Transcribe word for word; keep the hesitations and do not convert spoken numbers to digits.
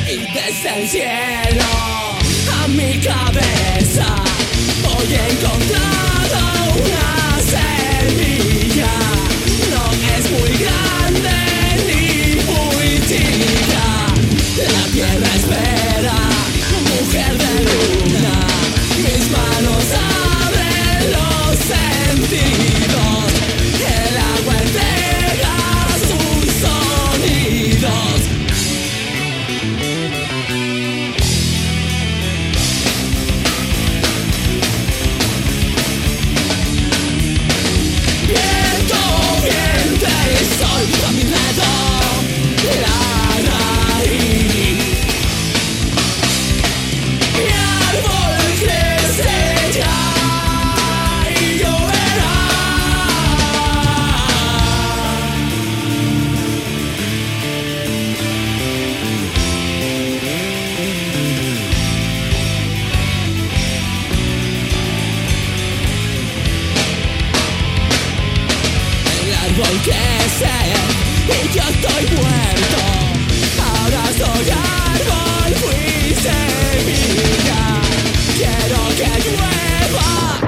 Y desde el cielo a mi cabeza hoy he encontrado una semilla. No es muy grande ni muy chica. La tierra espera, mujer de luna. Mis manos abren los sentidos. El agua entrega sus sonidos. Viento, viento y sol a mi lado. La raíz. Mi árbol crece ya y lloverá. El árbol crece y yo estoy muerto. Ahora soy árbol.